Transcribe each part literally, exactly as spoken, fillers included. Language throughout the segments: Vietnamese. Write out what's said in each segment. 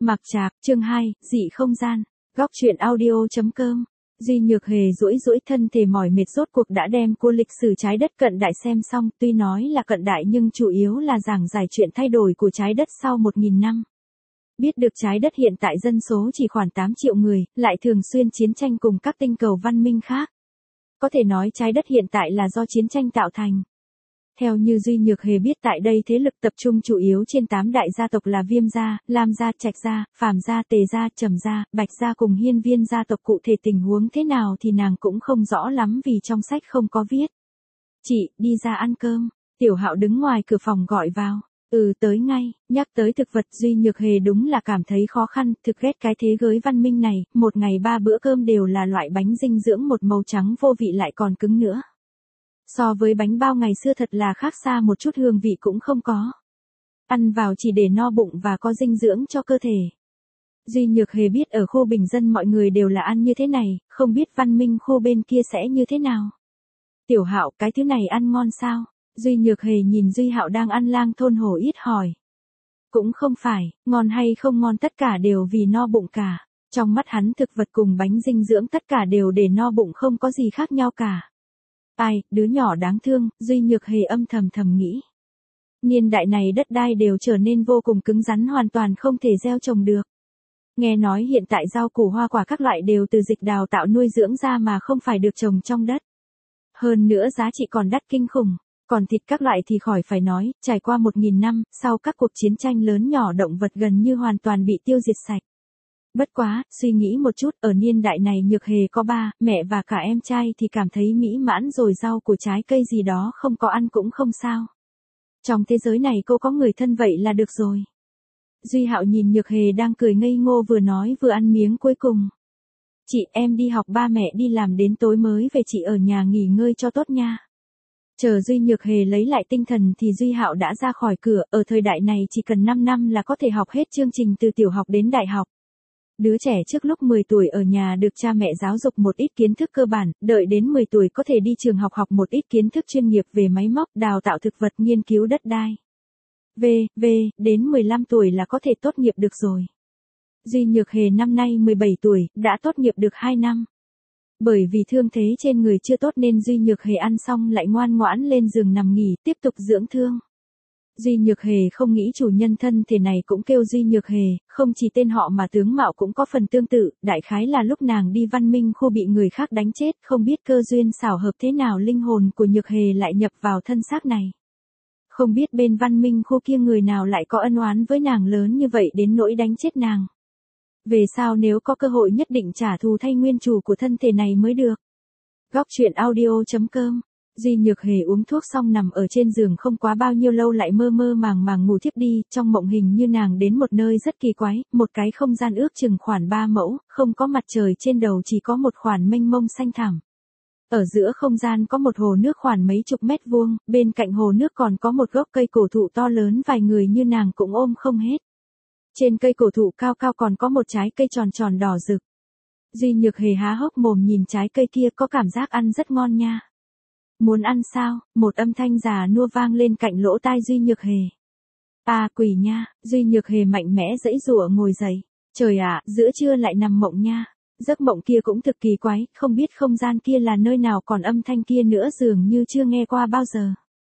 Mặc Trạc, chương hai, dị không gian. Góc truyện audio.com. Duy Nhược Hề duỗi duỗi thân thể mỏi mệt rốt cuộc đã đem cua lịch sử trái đất cận đại xem xong, tuy nói là cận đại nhưng chủ yếu là giảng giải chuyện thay đổi của trái đất sau một nghìn năm. Biết được trái đất hiện tại dân số chỉ khoảng tám triệu người, lại thường xuyên chiến tranh cùng các tinh cầu văn minh khác. Có thể nói trái đất hiện tại là do chiến tranh tạo thành. Theo như Duy Nhược Hề biết tại đây thế lực tập trung chủ yếu trên tám đại gia tộc là Viêm gia, Lam gia, Trạch gia, Phàm gia, Tề gia, Trầm gia, Bạch gia cùng Hiên Viên gia tộc, cụ thể tình huống thế nào thì nàng cũng không rõ lắm vì trong sách không có viết. Chị, đi ra ăn cơm. Tiểu Hạo đứng ngoài cửa phòng gọi vào. Ừ, tới ngay. Nhắc tới thực vật, Duy Nhược Hề đúng là cảm thấy khó khăn, thực ghét cái thế giới văn minh này, một ngày ba bữa cơm đều là loại bánh dinh dưỡng một màu trắng vô vị lại còn cứng nữa. So với bánh bao ngày xưa thật là khác xa một chút, hương vị cũng không có. Ăn vào chỉ để no bụng và có dinh dưỡng cho cơ thể. Duy Nhược Hề biết ở khu bình dân mọi người đều là ăn như thế này, không biết văn minh khu bên kia sẽ như thế nào. Tiểu Hạo, cái thứ này ăn ngon sao? Duy Nhược Hề nhìn Duy Hạo đang ăn lang thôn hổ yết hỏi. Cũng không phải, ngon hay không ngon tất cả đều vì no bụng cả. Trong mắt hắn thực vật cùng bánh dinh dưỡng tất cả đều để no bụng, không có gì khác nhau cả. Ai, đứa nhỏ đáng thương, Duy Nhược Hề âm thầm thầm nghĩ. Niên đại này đất đai đều trở nên vô cùng cứng rắn, hoàn toàn không thể gieo trồng được. Nghe nói hiện tại rau củ hoa quả các loại đều từ dịch đào tạo nuôi dưỡng ra mà không phải được trồng trong đất. Hơn nữa giá trị còn đắt kinh khủng, còn thịt các loại thì khỏi phải nói, trải qua một nghìn năm, sau các cuộc chiến tranh lớn nhỏ động vật gần như hoàn toàn bị tiêu diệt sạch. Bất quá, suy nghĩ một chút, ở niên đại này Nhược Hề có ba, mẹ và cả em trai thì cảm thấy mỹ mãn rồi, rau của trái cây gì đó không có ăn cũng không sao. Trong thế giới này cô có người thân vậy là được rồi. Duy Hạo nhìn Nhược Hề đang cười ngây ngô, vừa nói vừa ăn miếng cuối cùng. Chị, em đi học, ba mẹ đi làm đến tối mới về, chị ở nhà nghỉ ngơi cho tốt nha. Chờ Duy Nhược Hề lấy lại tinh thần thì Duy Hạo đã ra khỏi cửa, ở thời đại này chỉ cần năm năm là có thể học hết chương trình từ tiểu học đến đại học. Đứa trẻ trước lúc mười tuổi ở nhà được cha mẹ giáo dục một ít kiến thức cơ bản, đợi đến mười tuổi có thể đi trường học học một ít kiến thức chuyên nghiệp về máy móc, đào tạo thực vật, nghiên cứu đất đai. V, V, đến mười lăm tuổi là có thể tốt nghiệp được rồi. Duy Nhược Hề năm nay mười bảy tuổi, đã tốt nghiệp được hai năm. Bởi vì thương thế trên người chưa tốt nên Duy Nhược Hề ăn xong lại ngoan ngoãn lên giường nằm nghỉ, tiếp tục dưỡng thương. Duy Nhược Hề không nghĩ chủ nhân thân thể này cũng kêu Duy Nhược Hề, không chỉ tên họ mà tướng mạo cũng có phần tương tự, đại khái là lúc nàng đi văn minh khu bị người khác đánh chết, không biết cơ duyên xảo hợp thế nào linh hồn của Nhược Hề lại nhập vào thân xác này. Không biết bên văn minh khu kia người nào lại có ân oán với nàng lớn như vậy đến nỗi đánh chết nàng. Về sau nếu có cơ hội nhất định trả thù thay nguyên chủ của thân thể này mới được. Góc truyện audio.com. Duy Nhược Hề uống thuốc xong nằm ở trên giường không quá bao nhiêu lâu lại mơ mơ màng màng ngủ thiếp đi, trong mộng hình như nàng đến một nơi rất kỳ quái, một cái không gian ước chừng khoảng ba mẫu, không có mặt trời trên đầu, chỉ có một khoảng mênh mông xanh thẳm. Ở giữa không gian có một hồ nước khoảng mấy chục mét vuông, bên cạnh hồ nước còn có một gốc cây cổ thụ to lớn, vài người như nàng cũng ôm không hết. Trên cây cổ thụ cao cao còn có một trái cây tròn tròn đỏ rực. Duy Nhược Hề há hốc mồm nhìn trái cây kia, có cảm giác ăn rất ngon nha. Muốn ăn sao? Một âm thanh già nua vang lên cạnh lỗ tai Duy Nhược Hề. À, quỷ nha. Duy Nhược Hề mạnh mẽ giãy giụa ngồi dậy. Trời ạ, giữa trưa lại nằm mộng nha. Giấc mộng kia cũng thực kỳ quái, không biết không gian kia là nơi nào, còn âm thanh kia nữa dường như chưa nghe qua bao giờ.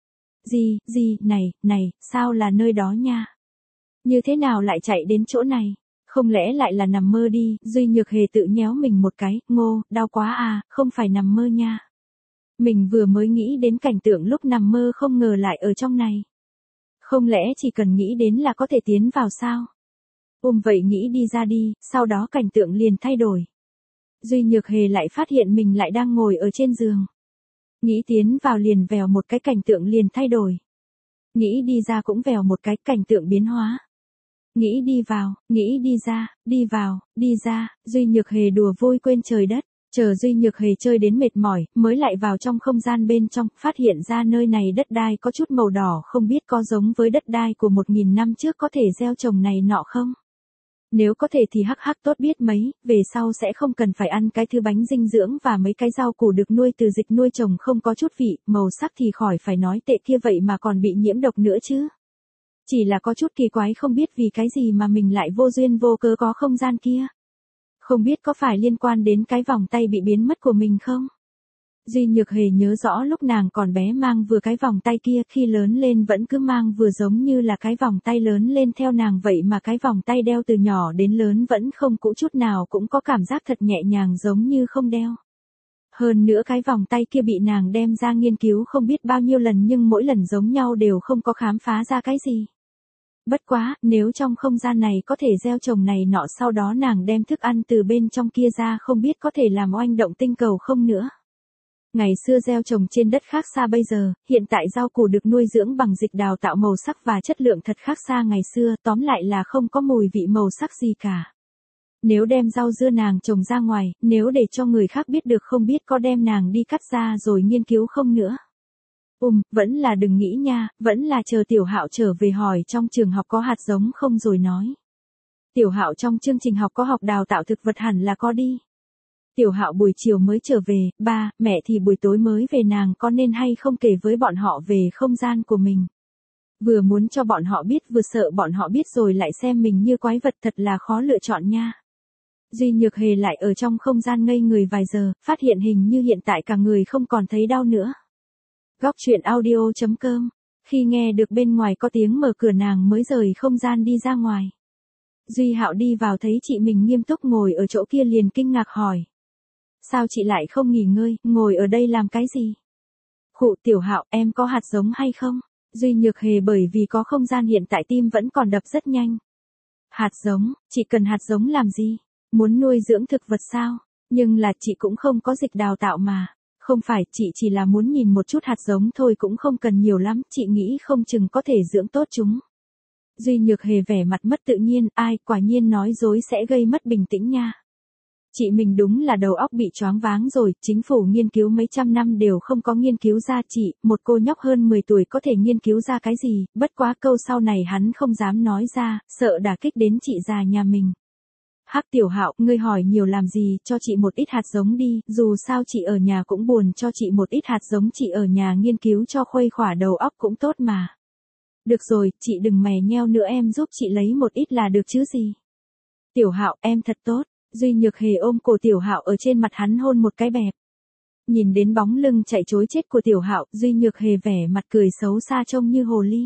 Gì, gì, này, này, sao là nơi đó nha? Như thế nào lại chạy đến chỗ này? Không lẽ lại là nằm mơ đi? Duy Nhược Hề tự nhéo mình một cái, ngô, đau quá à, không phải nằm mơ nha. Mình vừa mới nghĩ đến cảnh tượng lúc nằm mơ, không ngờ lại ở trong này. Không lẽ chỉ cần nghĩ đến là có thể tiến vào sao? Ôm vậy nghĩ đi ra đi, sau đó cảnh tượng liền thay đổi. Duy Nhược Hề lại phát hiện mình lại đang ngồi ở trên giường. Nghĩ tiến vào liền vèo một cái, cảnh tượng liền thay đổi. Nghĩ đi ra cũng vèo một cái, cảnh tượng biến hóa. Nghĩ đi vào, nghĩ đi ra, đi vào, đi ra, Duy Nhược Hề đùa vui quên trời đất. Chờ Duy Nhược Hề chơi đến mệt mỏi, mới lại vào trong không gian bên trong, phát hiện ra nơi này đất đai có chút màu đỏ, không biết có giống với đất đai của một nghìn năm trước có thể gieo trồng này nọ không? Nếu có thể thì hắc hắc tốt biết mấy, về sau sẽ không cần phải ăn cái thứ bánh dinh dưỡng và mấy cái rau củ được nuôi từ dịch nuôi trồng không có chút vị, màu sắc thì khỏi phải nói tệ kia, vậy mà còn bị nhiễm độc nữa chứ. Chỉ là có chút kỳ quái không biết vì cái gì mà mình lại vô duyên vô cớ có không gian kia. Không biết có phải liên quan đến cái vòng tay bị biến mất của mình không? Duy Nhược Hề nhớ rõ lúc nàng còn bé mang vừa cái vòng tay kia, khi lớn lên vẫn cứ mang vừa giống như là cái vòng tay lớn lên theo nàng vậy, mà cái vòng tay đeo từ nhỏ đến lớn vẫn không cũ chút nào, cũng có cảm giác thật nhẹ nhàng giống như không đeo. Hơn nữa cái vòng tay kia bị nàng đem ra nghiên cứu không biết bao nhiêu lần, nhưng mỗi lần giống nhau đều không có khám phá ra cái gì. Bất quá, nếu trong không gian này có thể gieo trồng này nọ, sau đó nàng đem thức ăn từ bên trong kia ra, không biết có thể làm oanh động tinh cầu không nữa. Ngày xưa gieo trồng trên đất khác xa bây giờ, hiện tại rau củ được nuôi dưỡng bằng dịch đào tạo màu sắc và chất lượng thật khác xa ngày xưa, tóm lại là không có mùi vị màu sắc gì cả. Nếu đem rau dưa nàng trồng ra ngoài, nếu để cho người khác biết được không biết có đem nàng đi cắt ra rồi nghiên cứu không nữa. Ừm, vẫn là đừng nghĩ nha, vẫn là chờ Tiểu Hạo trở về hỏi trong trường học có hạt giống không rồi nói. Tiểu Hạo trong chương trình học có học đào tạo thực vật hẳn là có đi. Tiểu Hạo buổi chiều mới trở về, ba, mẹ thì buổi tối mới về, nàng có nên hay không kể với bọn họ về không gian của mình. Vừa muốn cho bọn họ biết vừa sợ bọn họ biết rồi lại xem mình như quái vật, thật là khó lựa chọn nha. Duy Nhược Hề lại ở trong không gian ngây người vài giờ, phát hiện hình như hiện tại cả người không còn thấy đau nữa. Góc truyện audio chấm com. Khi nghe được bên ngoài có tiếng mở cửa nàng mới rời không gian đi ra ngoài. Duy Hạo đi vào thấy chị mình nghiêm túc ngồi ở chỗ kia liền kinh ngạc hỏi. Sao chị lại không nghỉ ngơi, ngồi ở đây làm cái gì? Khụ, Tiểu Hạo, em có hạt giống hay không? Duy Nhược Hề bởi vì có không gian hiện tại tim vẫn còn đập rất nhanh. Hạt giống, chị cần hạt giống làm gì? Muốn nuôi dưỡng thực vật sao? Nhưng là chị cũng không có dịch đào tạo mà. Không phải, chị chỉ là muốn nhìn một chút hạt giống thôi, cũng không cần nhiều lắm, chị nghĩ không chừng có thể dưỡng tốt chúng. Duy Nhược Hề vẻ mặt mất tự nhiên, ai, quả nhiên nói dối sẽ gây mất bình tĩnh nha. Chị mình đúng là đầu óc bị choáng váng rồi, chính phủ nghiên cứu mấy trăm năm đều không có nghiên cứu ra, chị, một cô nhóc hơn mười tuổi có thể nghiên cứu ra cái gì, bất quá câu sau này hắn không dám nói ra, sợ đả kích đến chị già nhà mình. Hắc, Tiểu Hạo, ngươi hỏi nhiều làm gì, cho chị một ít hạt giống đi, dù sao chị ở nhà cũng buồn, cho chị một ít hạt giống, chị ở nhà nghiên cứu cho khuây khỏa đầu óc cũng tốt mà. Được rồi, chị đừng mè nheo nữa, em giúp chị lấy một ít là được chứ gì. Tiểu Hạo, em thật tốt. Duy Nhược Hề ôm cổ Tiểu Hạo ở trên mặt hắn hôn một cái bẹp. Nhìn đến bóng lưng chạy trối chết của Tiểu Hạo, Duy Nhược Hề vẻ mặt cười xấu xa trông như hồ ly.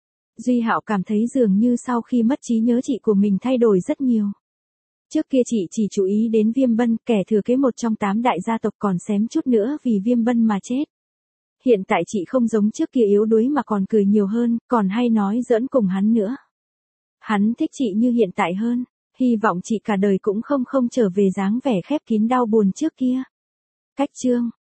Duy Hạo cảm thấy dường như sau khi mất trí nhớ chị của mình thay đổi rất nhiều. Trước kia chị chỉ chú ý đến Viêm Bân, kẻ thừa kế một trong tám đại gia tộc, còn xém chút nữa vì Viêm Bân mà chết. Hiện tại chị không giống trước kia yếu đuối mà còn cười nhiều hơn, còn hay nói giỡn cùng hắn nữa. Hắn thích chị như hiện tại hơn. Hy vọng chị cả đời cũng không không trở về dáng vẻ khép kín đau buồn trước kia. Cách chương